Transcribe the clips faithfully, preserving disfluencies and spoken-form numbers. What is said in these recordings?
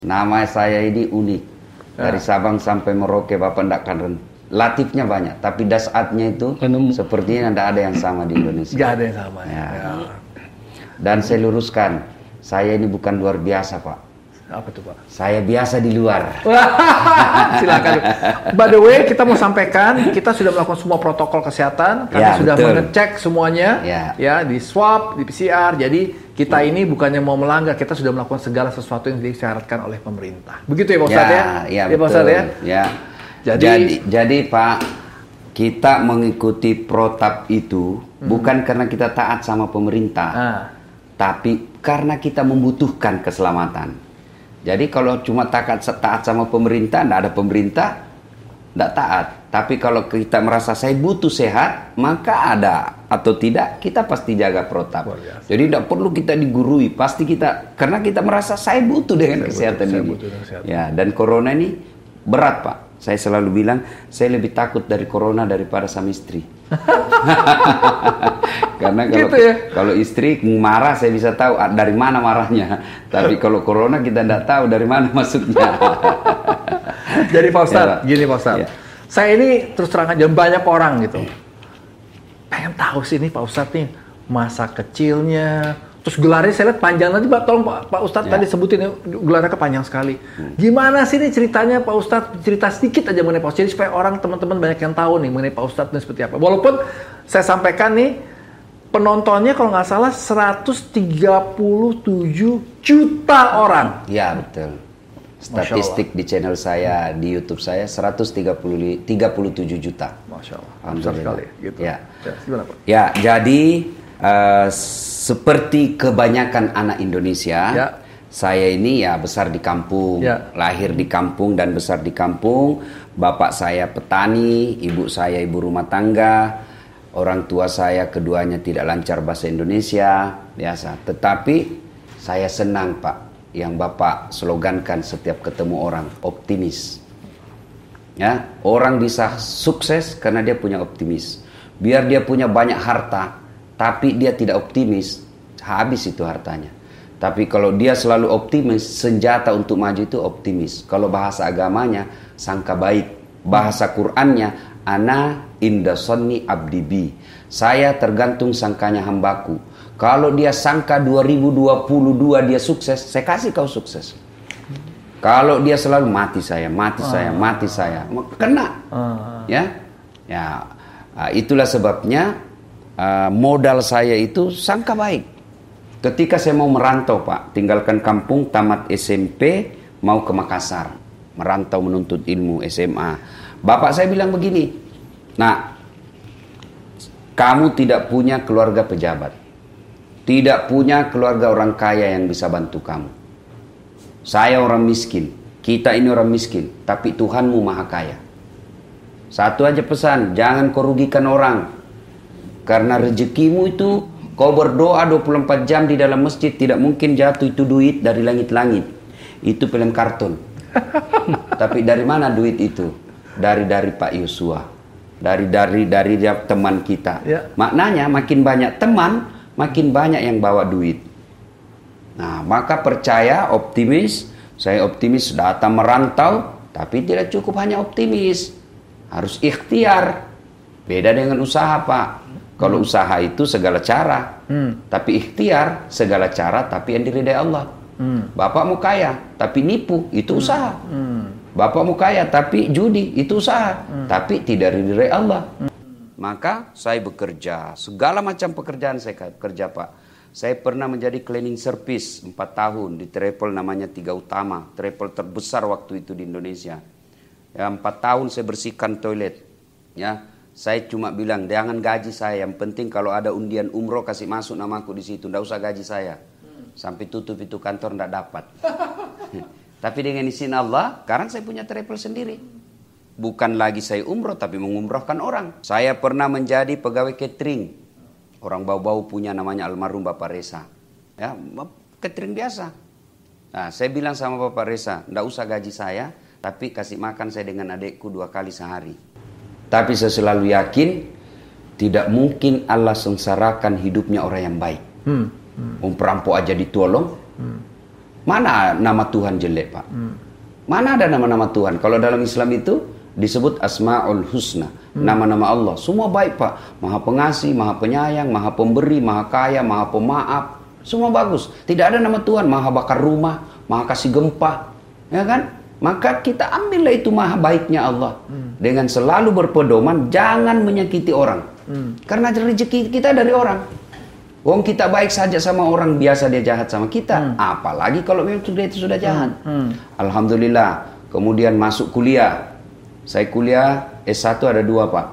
Nama saya ini unik. Dari ya. Sabang sampai Merauke, Bapak tidak akan rent. Latifnya banyak, tapi dasatnya itu Penemu. Sepertinya tidak ada yang sama di Indonesia. Tidak ada yang sama. Ya. Ya. Dan saya luruskan, saya ini bukan luar biasa, Pak. Apa tuh, Pak? Saya biasa di luar. Silakan. By the way, kita mau sampaikan, kita sudah melakukan semua protokol kesehatan, kami ya, sudah betul. mengecek semuanya, ya. ya, di swab, di P C R. Jadi kita ya. ini bukannya mau melanggar, kita sudah melakukan segala sesuatu yang disyaratkan oleh pemerintah. Begitu ya, Pak Ustadz ya? Ya, ya, ya Pak Ustadz ya. ya. Jadi, jadi, jadi Pak, kita mengikuti protap itu hmm. bukan karena kita taat sama pemerintah, ah. tapi karena kita membutuhkan keselamatan. Jadi kalau cuma taat, taat sama pemerintah, tidak ada pemerintah, tidak taat. Tapi kalau kita merasa saya butuh sehat, maka ada atau tidak, kita pasti jaga protap. Jadi tidak perlu kita digurui, pasti kita, karena kita merasa saya butuh dengan saya kesehatan butuh, ini. Butuh kesehatan. Ya, dan corona ini berat, Pak. Saya selalu bilang, saya lebih takut dari corona daripada sama istri. Karena kalau, gitu ya? Kalau istri marah, saya bisa tahu dari mana marahnya. Tapi kalau corona kita tidak tahu dari mana masuknya. Jadi Pak Ustadz, ya, gini Pak Ustadz. Ya. Saya ini terus terang aja banyak orang gitu. Pengen tahu sih nih Pak Ustadz nih, masa kecilnya. Terus gelarnya saya lihat panjang nanti, Pak. Tolong Pak, Pak Ustadz ya. tadi sebutin ya, gelarnya kepanjang sekali. Hmm. Gimana sih nih ceritanya Pak Ustadz? Cerita sedikit aja mengenai Pak Ustadz. Jadi supaya orang teman-teman banyak yang tahu nih mengenai Pak Ustadz ini seperti apa. Walaupun saya sampaikan nih, penontonnya kalau nggak salah seratus tiga puluh tujuh juta orang. Ya betul. Statistik di channel saya, di YouTube saya seratus tiga puluh tujuh juta. Masya Allah. Alhamdulillah. Sekali, gitu. Ya. Ya, gimana Pak? Ya, jadi uh, seperti kebanyakan anak Indonesia, ya. Saya ini ya besar di kampung, ya. lahir di kampung dan besar di kampung. Bapak saya petani, ibu saya ibu rumah tangga. Orang tua saya keduanya tidak lancar bahasa Indonesia, biasa. Tetapi saya senang Pak, yang Bapak slogankan setiap ketemu orang, optimis. Ya, orang bisa sukses karena dia punya optimis. Biar dia punya banyak harta, tapi dia tidak optimis, habis itu hartanya. Tapi kalau dia selalu optimis, senjata untuk maju itu optimis. Kalau bahasa agamanya, sangka baik. Bahasa Qur'annya, ana inda sonni abdi bi. Saya tergantung sangkanya hambaku. Kalau dia sangka dua ribu dua puluh dua dia sukses, saya kasih kau sukses. Kalau dia selalu mati saya, mati saya, mati saya, kena. Ya, ya, itulah sebabnya uh, modal saya itu sangka baik. Ketika saya mau merantau Pak, tinggalkan kampung, tamat S M P, mau ke Makassar, merantau menuntut ilmu S M A. Bapak saya bilang begini, nah, kamu tidak punya keluarga pejabat, tidak punya keluarga orang kaya yang bisa bantu kamu. Saya orang miskin, kita ini orang miskin, tapi Tuhanmu maha kaya. Satu aja pesan, jangan kau rugikan orang, karena rezekimu itu kau berdoa dua puluh empat jam di dalam masjid, tidak mungkin jatuh itu duit dari langit-langit. Itu film kartun. Tapi dari mana duit itu? Dari dari Pak Yosua, dari dari dari teman kita. Ya. Maknanya makin banyak teman, makin banyak yang bawa duit. Nah, maka percaya, optimis. Saya optimis datang merantau, tapi tidak cukup hanya optimis, harus ikhtiar. Beda dengan usaha Pak. Kalau hmm. usaha itu segala cara, hmm. tapi ikhtiar segala cara, tapi yang diridai Allah. Hmm. Bapak mau kaya, tapi nipu, itu hmm. usaha. Hmm. Bapak mau kaya, tapi judi, itu usaha. Hmm. Tapi tidak diridai Allah. Hmm. Maka saya bekerja, segala macam pekerjaan saya kerja Pak. Saya pernah menjadi cleaning service empat tahun di travel namanya Tiga Utama. Travel terbesar waktu itu di Indonesia. Ya, empat tahun saya bersihkan toilet. Ya, saya cuma bilang, jangan gaji saya. Yang penting kalau ada undian umroh kasih masuk namaku di situ. Tidak usah gaji saya. Sampai tutup itu kantor tidak dapat. Tapi dengan izin Allah, sekarang saya punya travel sendiri. Bukan lagi saya umroh, tapi mengumrohkan orang. Saya pernah menjadi pegawai catering. Orang bau-bau punya namanya almarhum Bapak Reza. Ya, catering biasa. Nah, saya bilang sama Bapak Reza, tidak usah gaji saya, tapi kasih makan saya dengan adikku dua kali sehari. Tapi saya selalu yakin, tidak mungkin Allah sengsarakan hidupnya orang yang baik. Hmm. Hmm. Um perampok aja ditolong. Hmm. Mana nama Tuhan jelek, Pak? Hmm. Mana ada nama-nama Tuhan? Kalau dalam Islam itu disebut Asma'ul Husna. Hmm. Nama-nama Allah. Semua baik, Pak. Maha pengasih, maha penyayang, maha pemberi, maha kaya, maha pemaaf. Semua bagus. Tidak ada nama Tuhan. Maha bakar rumah, maha kasih gempa. Ya kan? Maka kita ambillah itu maha baiknya Allah. Hmm. Dengan selalu berpedoman, jangan menyakiti orang. Hmm. Karena rezeki kita dari orang. Wong kita baik saja sama orang, biasa dia jahat sama kita. Hmm. Apalagi kalau memang sudah itu sudah jahat. Hmm. Hmm. Alhamdulillah. Kemudian masuk kuliah. Saya kuliah S satu ada dua, Pak.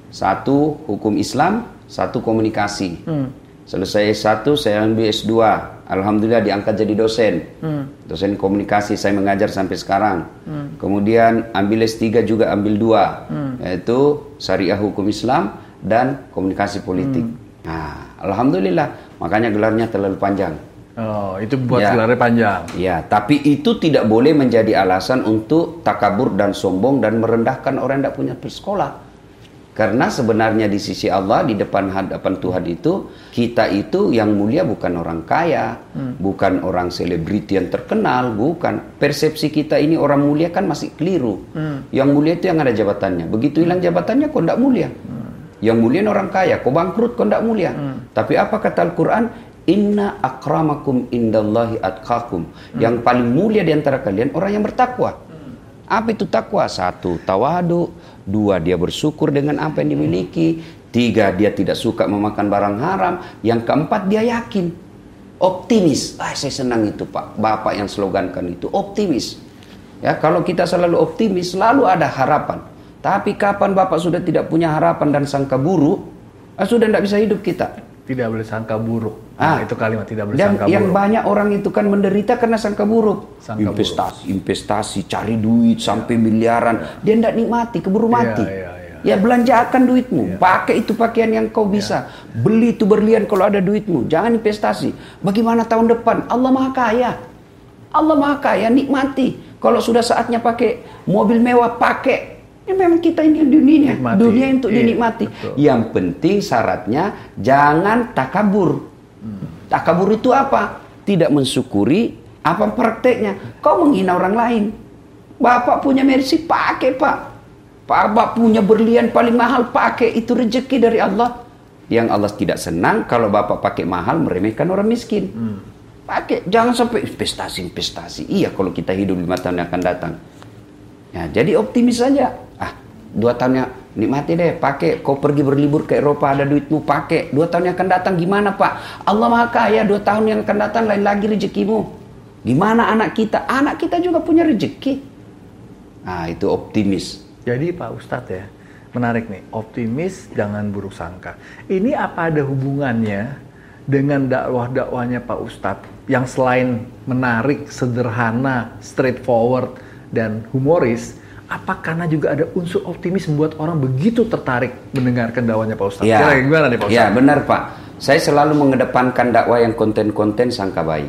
Satu hukum Islam, satu komunikasi. Hmm. Selesai S satu saya ambil S dua. Alhamdulillah diangkat jadi dosen. Hmm. Dosen komunikasi, saya mengajar sampai sekarang. Hmm. Kemudian ambil S tiga juga ambil dua. Hmm. Yaitu Syariah Hukum Islam dan Komunikasi Politik. Hmm. Nah, Alhamdulillah. Makanya gelarnya terlalu panjang. Oh, itu buat ya. Gelarnya panjang. Ya, tapi itu tidak boleh menjadi alasan untuk takabur dan sombong dan merendahkan orang yang tidak punya sekolah. Karena sebenarnya di sisi Allah, di depan hadapan Tuhan itu, kita itu yang mulia bukan orang kaya, hmm. bukan orang selebriti yang terkenal, bukan. Persepsi kita ini orang mulia kan masih keliru. Hmm. Yang mulia itu yang ada jabatannya. Begitu hilang jabatannya, kok tidak mulia. Hmm. Yang mulia orang kaya, kok bangkrut, kok tidak mulia. Hmm. Tapi apa kata Al-Quran? Inna akramakum indallahi atqakum. Hmm. Yang paling mulia di antara kalian orang yang bertakwa. Hmm. Apa itu takwa? Satu, tawadu. Dua, dia bersyukur dengan apa yang dimiliki. Tiga, dia tidak suka memakan barang haram. Yang keempat, dia yakin. Optimis. Ah, saya senang itu, Pak. Bapak yang slogankan itu, optimis. Ya, kalau kita selalu optimis, selalu ada harapan. Tapi kapan Bapak sudah tidak punya harapan dan sangka buruk, ah, sudah tidak bisa hidup kita. Tidak boleh sangka buruk. Nah, ah, itu kalimat tidak boleh dan sangka buruk. Yang banyak orang itu kan menderita karena sangka buruk. Sangka investasi, buruk. investasi, cari duit ya. Sampai miliaran. Ya. Dia tidak nikmati, keburu mati. Ya, ya, ya. ya belanjakan duitmu. Ya. Pakai itu pakaian yang kau bisa. Ya. Beli itu berlian kalau ada duitmu. Jangan investasi. Bagaimana tahun depan? Allah Maha Kaya. Allah Maha Kaya, nikmati. Kalau sudah saatnya pakai mobil mewah, pakai. Ya memang kita ini dunia, nikmati. Dunia untuk iya, dinikmati. Betul. Yang penting syaratnya jangan takabur. Hmm. Takabur itu apa? Tidak mensyukuri apa prakteknya. Kau menghina orang lain. Bapak punya Mercy, pakai, Pak. Bapak punya berlian paling mahal, pakai. Itu rezeki dari Allah. Yang Allah tidak senang kalau Bapak pakai mahal meremehkan orang miskin. Hmm. Pakai, jangan sampai investasi-investasi. Iya kalau kita hidup lima tahun yang akan datang. Ya, jadi optimis saja. Ah, dua tahunnya nikmati deh, pakai. Kau pergi berlibur ke Eropa, ada duitmu, pakai. Dua tahun yang akan datang gimana, Pak? Allah Maha Kaya, dua tahun yang akan datang lain lagi rezekimu. Gimana anak kita? Anak kita juga punya rezeki. Nah, itu optimis. Jadi Pak Ustadz ya, menarik nih. Optimis, jangan buruk sangka. Ini apa ada hubungannya dengan dakwah-dakwahnya Pak Ustadz yang selain menarik, sederhana, straightforward, dan humoris, apa karena juga ada unsur optimis membuat orang begitu tertarik mendengarkan dakwahnya Pak Ustadz? Ya, Kira gimana nih Pak Ustadz? Ya benar Pak, saya selalu mengedepankan dakwah yang konten-konten sangka baik.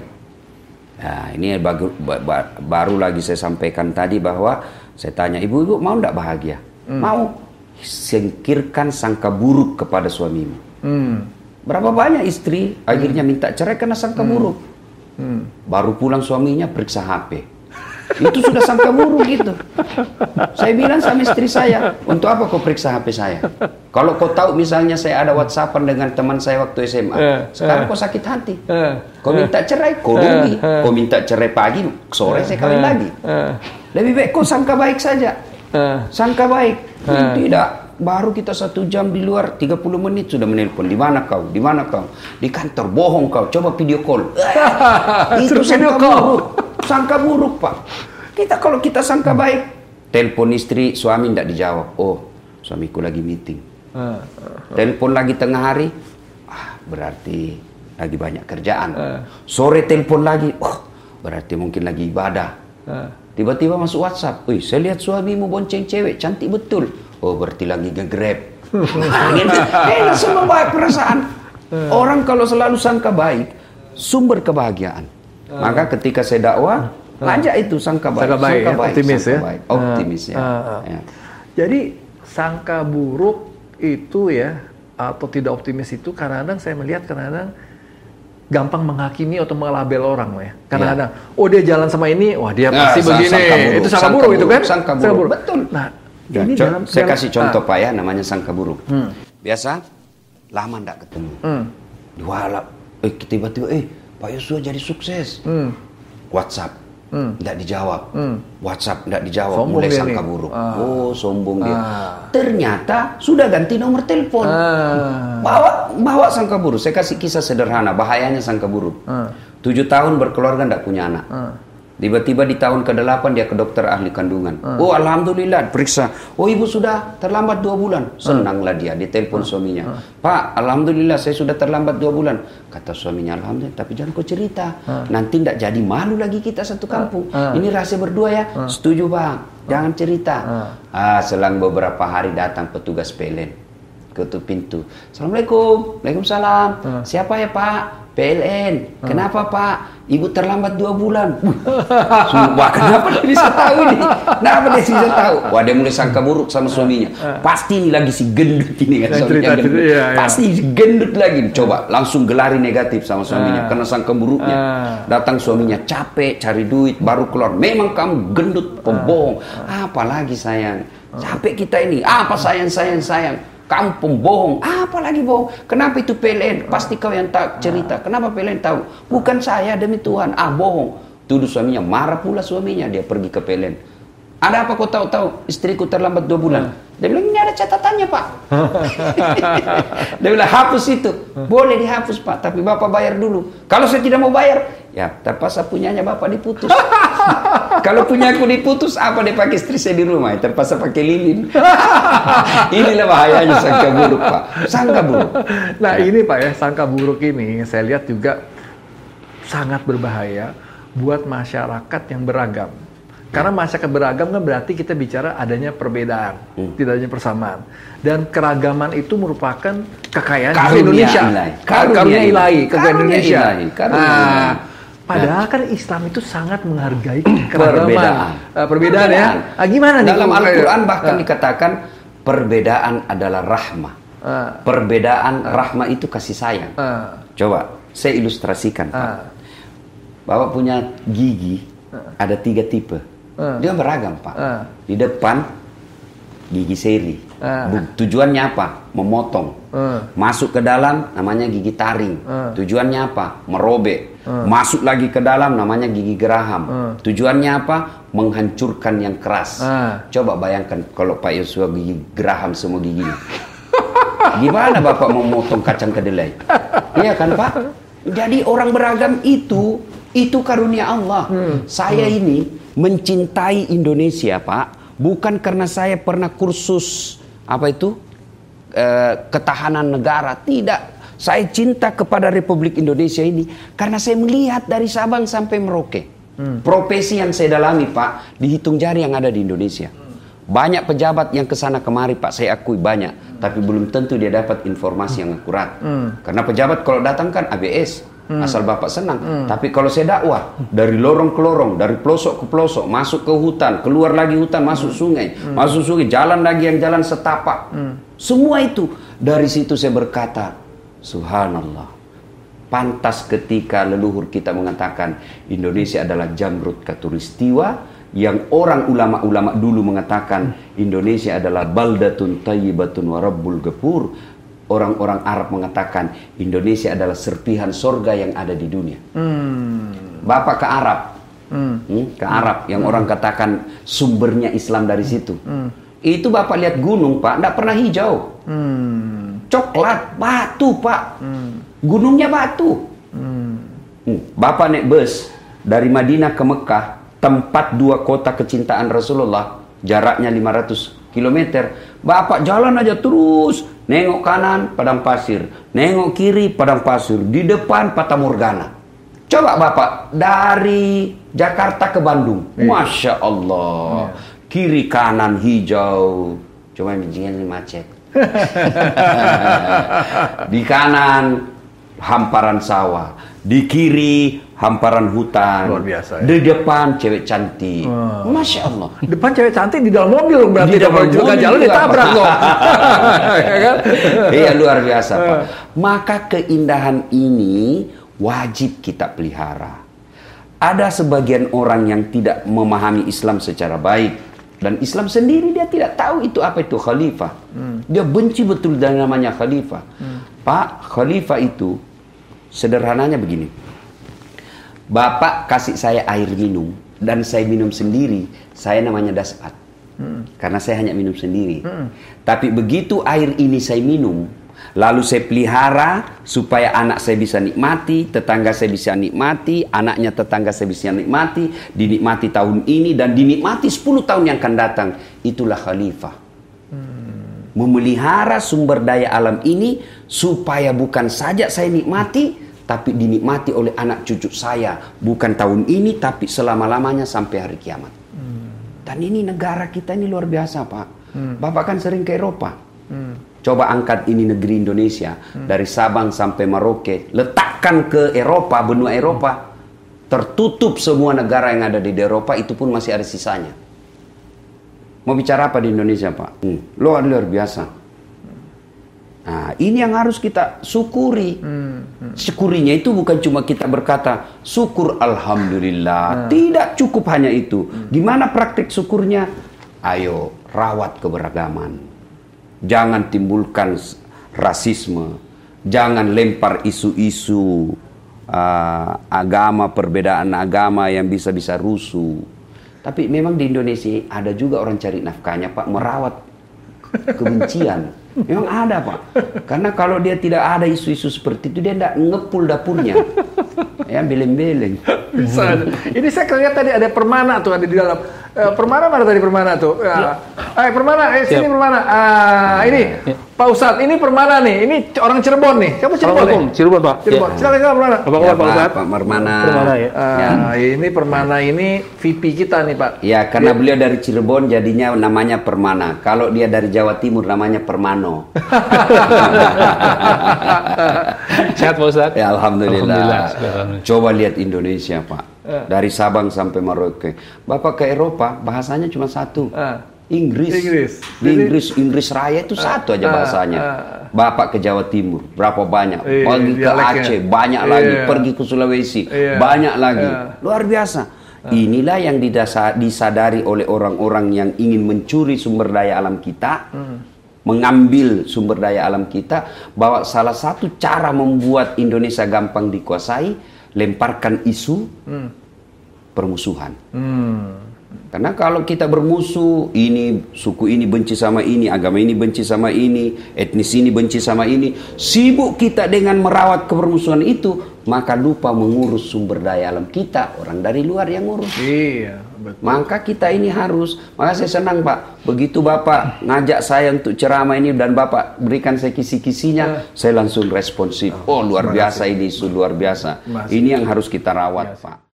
Nah ini baru, baru lagi saya sampaikan tadi bahwa saya tanya, ibu-ibu mau tidak bahagia? Hmm. Mau, singkirkan sangka buruk kepada suamimu. Hmm. Berapa banyak istri akhirnya hmm. minta cerai karena sangka hmm. buruk. Hmm. Baru pulang suaminya periksa H P. Itu sudah sangka buruk gitu. Saya bilang sama istri saya, untuk apa kau periksa H P saya? Kalau kau tahu misalnya saya ada WhatsAppan dengan teman saya waktu S M A, uh, sekarang uh, kau sakit hati. Uh, kau minta cerai, kau rugi. Uh, uh, kau minta cerai pagi, sore uh, saya kawin uh, lagi. Uh, Lebih baik kau sangka baik saja. Uh, sangka baik. Uh, Tidak. Baru kita satu jam di luar, tiga puluh menit sudah menelpon. Di mana kau? Di mana kau? Di kantor. Bohong kau. Coba video call. Itu sangka buruk. Sangka buruk, Pak. Kita kalau kita sangka baik, telepon istri, suami tidak dijawab. Oh, suamiku lagi meeting. Telepon lagi tengah hari, ah, berarti lagi banyak kerjaan. Sore telepon lagi, oh, berarti mungkin lagi ibadah. Tiba-tiba masuk WhatsApp, wih, saya lihat suamimu bonceng cewek, cantik betul. Oh, berarti lagi nge-grab. Nah, gitu. Eh, semua baik perasaan. Orang kalau selalu sangka baik, sumber kebahagiaan. Maka ketika saya dakwah, ajak itu sangka baik, sangka baik, sangka ya? baik Optimis sangka ya, baik. Optimis uh, ya. Uh, uh. ya. Jadi sangka buruk itu ya, atau tidak optimis itu kadang-kadang saya melihat kadang-kadang gampang menghakimi atau melabel orang ya. Karena ada, oh dia jalan sama ini, wah dia pasti nah, begini. Sangka buruk. Itu sangka buruk itu kan? Sangka buruk. Sangka buruk. Betul. Nah, ya, ini dalam, saya dalam, kasih contoh ah. Pak ya, namanya sangka buruk. Hmm. Biasa lama ndak ketemu. Hmm. Diwalap, eh tiba-tiba eh Pak Yosua jadi sukses. Hmm. WhatsApp Hmm. Nggak dijawab, hmm. WhatsApp nggak dijawab, sombong mulai sangka nih. buruk. Ah. Oh, sombong dia. Ah. Ternyata sudah ganti nomor telepon. Ah. Bawa, bawa sangka buruk. Saya kasih kisah sederhana, bahayanya sangka buruk. Ah. Tujuh tahun berkeluarga nggak punya anak. Ah. Tiba-tiba di tahun kedelapan dia ke dokter ahli kandungan. Ah. Oh, alhamdulillah, periksa. Oh, ibu sudah terlambat dua bulan. Senanglah dia, dia telepon ah. suaminya. Ah. Pak, alhamdulillah saya sudah terlambat dua bulan. Kata suaminya, alhamdulillah, tapi jangan kau cerita. Ah. Nanti tidak jadi malu lagi kita satu kampung. Ah. Ini rahasia berdua ya. Ah. Setuju bang, jangan cerita. Ah. Ah, selang beberapa hari datang petugas P L N. Ketuk pintu. Assalamualaikum. Waalaikumsalam. Ah. Siapa ya Pak? P L N. Ah. Kenapa Pak? Ibu terlambat dua bulan. Wah, kenapa dia bisa tahu ini? Kenapa dia bisa tahu? Wah, dia mulai sangka buruk sama suaminya. Pasti ini lagi si gendut ini kan, suaminya gendut. Iya, iya. Pasti si gendut lagi. Coba langsung gelari negatif sama suaminya karena sangka buruknya. Datang suaminya capek cari duit baru keluar. Memang kamu gendut, pembohong. Apalagi sayang. Capek kita ini. Apa sayang sayang sayang? Kamu pembohong, apa lagi bohong? Kenapa itu P L N? Pasti kau yang tak cerita. Kenapa P L N tahu? Bukan saya, demi Tuhan. Ah, bohong. Tuduh suaminya, marah pula suaminya. Dia pergi ke P L N. Ada apa kau tahu-tahu? Istriku terlambat dua bulan. Dia bilang, ini ada catatannya Pak. Dia bilang, hapus itu. Boleh dihapus Pak, tapi Bapak bayar dulu. Kalau saya tidak mau bayar, ya terpaksa punyanya Bapak diputus. Kalau punya aku diputus, apa dia pakai istri saya di rumah? Terpaksa pakai lilin. Inilah bahayanya sangka buruk Pak. Sangka buruk. Nah ya. Ini Pak ya, sangka buruk ini saya lihat juga sangat berbahaya buat masyarakat yang beragam. Karena masyarakat beragam kan berarti kita bicara adanya perbedaan, hmm. tidak adanya persamaan. Dan keragaman itu merupakan kekayaan karunia Indonesia. Ilahi. Karunia, karunia ilahi, kekayaan Indonesia. Ilahi. Karunia nah, ilahi. Padahal kan Islam itu sangat menghargai keragaman. Perbedaan. Uh, perbedaan ya. Ah, gimana nih? Dalam Al-Quran bahkan uh. dikatakan perbedaan adalah rahmah. Uh. Perbedaan uh. rahmah itu kasih sayang. Uh. Coba saya ilustrasikan Pak. Uh. Bapak punya gigi uh. ada tiga tipe. Uh. Dia beragam Pak. Uh. Di depan gigi seri. Uh. Tujuannya apa? Memotong. Uh. Masuk ke dalam namanya gigi taring. Uh. Tujuannya apa? Merobek. Uh. Masuk lagi ke dalam namanya gigi geraham. Uh. Tujuannya apa? Menghancurkan yang keras. Uh. Coba bayangkan kalau Pak Yosua gigi geraham semua giginya. Gimana Bapak mau memotong kacang kedelai? Iya kan Pak? Jadi orang beragam itu itu karunia Allah. Hmm. Saya hmm. ini mencintai Indonesia Pak, bukan karena saya pernah kursus apa itu eh, ketahanan negara, tidak. Saya cinta kepada Republik Indonesia ini karena saya melihat dari Sabang sampai Merauke. Hmm. Profesi yang saya dalami Pak, dihitung jari yang ada di Indonesia. Banyak pejabat yang kesana kemari Pak, saya akui banyak, tapi belum tentu dia dapat informasi yang akurat. Hmm. Karena pejabat kalau datang kan A B S. Hmm. Asal Bapak senang. Hmm. Tapi kalau saya dakwah dari lorong ke lorong, dari pelosok ke pelosok, masuk ke hutan, keluar lagi hutan, masuk hmm. sungai, hmm. masuk sungai, jalan lagi yang jalan setapak. Hmm. Semua itu dari situ saya berkata, subhanallah. Pantas ketika leluhur kita mengatakan Indonesia adalah jamrut katulistiwa, yang orang ulama-ulama dulu mengatakan Indonesia adalah baldatun tayyibatun wa rabbul ghafur. Orang-orang Arab mengatakan Indonesia adalah serpihan sorga yang ada di dunia. Hmm. Bapak ke Arab, hmm. Hmm, ke Arab yang hmm. orang katakan sumbernya Islam dari situ. Hmm. Itu Bapak lihat gunung Pak, tidak pernah hijau, hmm. coklat, batu Pak, hmm. gunungnya batu. Hmm. Hmm. Bapak naik bus dari Madinah ke Mekah, tempat dua kota kecintaan Rasulullah, jaraknya lima ratus kilometer. Bapak jalan aja terus. Nengok kanan, padang pasir. Nengok kiri, padang pasir. Di depan, Fata Morgana. Coba Bapak, dari Jakarta ke Bandung. Iya. Masya Allah. Iya. Kiri, kanan, hijau. Cuma bijinya ini macet. Di kanan, hamparan sawah. Di kiri, hamparan hutan. Luar biasa ya. Di depan cewek cantik. Oh. Masya Allah. Depan cewek cantik di dalam mobil berarti di dalam mobil jalan ditabrak loh. Iya luar biasa Pak. Maka keindahan ini wajib kita pelihara. Ada sebagian orang yang tidak memahami Islam secara baik. Dan Islam sendiri dia tidak tahu itu apa itu khalifah. Hmm. Dia benci betul dengan namanya khalifah. Hmm. Pak, khalifah itu sederhananya begini. Bapak kasih saya air minum dan saya minum sendiri, saya namanya dasat. Hmm. Karena saya hanya minum sendiri. Hmm. Tapi begitu air ini saya minum, lalu saya pelihara supaya anak saya bisa nikmati, tetangga saya bisa nikmati, anaknya tetangga saya bisa nikmati, dinikmati tahun ini dan dinikmati sepuluh tahun yang akan datang. Itulah khalifah. Hmm. Memelihara sumber daya alam ini supaya bukan saja saya nikmati, tapi dinikmati oleh anak cucu saya. Bukan tahun ini, tapi selama-lamanya sampai hari kiamat. Hmm. Dan ini negara kita ini luar biasa, Pak. Hmm. Bapak kan sering ke Eropa. Hmm. Coba angkat ini negeri Indonesia, hmm. dari Sabang sampai Merauke, letakkan ke Eropa, benua Eropa, tertutup semua negara yang ada di Eropa, itu pun masih ada sisanya. Mau bicara apa di Indonesia, Pak? Hmm. Luar, luar biasa. Nah, ini yang harus kita syukuri. Hmm. Hmm. Syukurinya itu bukan cuma kita berkata, syukur Alhamdulillah. Hmm. Tidak cukup hanya itu. Hmm. Gimana praktik syukurnya? Ayo, rawat keberagaman. Jangan timbulkan rasisme, jangan lempar isu-isu uh, agama, perbedaan agama yang bisa-bisa rusuh. Tapi memang di Indonesia ada juga orang cari nafkahnya, Pak, merawat kebencian. Memang ada, Pak. Karena kalau dia tidak ada isu-isu seperti itu, dia tidak ngepul dapurnya. Ya, beleng-beleng. Bisa. Ini saya lihat tadi ada Permana tuh ada di dalam. Uh, Permana mana tadi Permana tuh? Uh, eh Permana, eh sini Permana. Ah, ini ya. Pak Ustadz, ini Permana nih. Ini orang Cirebon nih. Siapa Cirebon? Ya? Cirebon, Pak. Cirebon. Ya. Silakan, silakan Permana. Apa kabar, Pak Ustadz? Pak Permana. Permana ya. Uh, ya. Ini Permana ini V P kita nih, Pak. Ya, karena ya. Beliau dari Cirebon jadinya namanya Permana. Kalau dia dari Jawa Timur namanya Permano. Sehat, Pak Ustadz? Ya, Alhamdulillah. Alhamdulillah. Coba lihat Indonesia, Pak. Dari Sabang sampai Merauke. Bapak ke Eropa, bahasanya cuma satu. Uh, Inggris. Inggris. Di Inggris, Inggris Raya itu uh, satu aja bahasanya. Uh, uh, Bapak ke Jawa Timur, berapa banyak? Iya, pergi ke Aceh, banyak iya, lagi. Pergi ke Sulawesi, iya, banyak lagi. Iya. Luar biasa. Uh. Inilah yang didasar, disadari oleh orang-orang yang ingin mencuri sumber daya alam kita. Uh. Mengambil sumber daya alam kita. Bahwa salah satu cara membuat Indonesia gampang dikuasai, lemparkan isu hmm. permusuhan. Hmm. Karena kalau kita bermusuh, ini suku ini benci sama ini, agama ini benci sama ini, etnis ini benci sama ini, sibuk kita dengan merawat kepermusuhan itu, maka lupa mengurus sumber daya alam kita, orang dari luar yang ngurus. Iya, betul. Maka kita ini harus, maka saya senang, Pak, begitu Bapak ngajak saya untuk ceramah ini dan Bapak berikan saya kisi-kisinya, uh. saya langsung responsif. Oh, luar biasa ini, isu luar biasa. Masih. Ini yang harus kita rawat, biasa. Pak.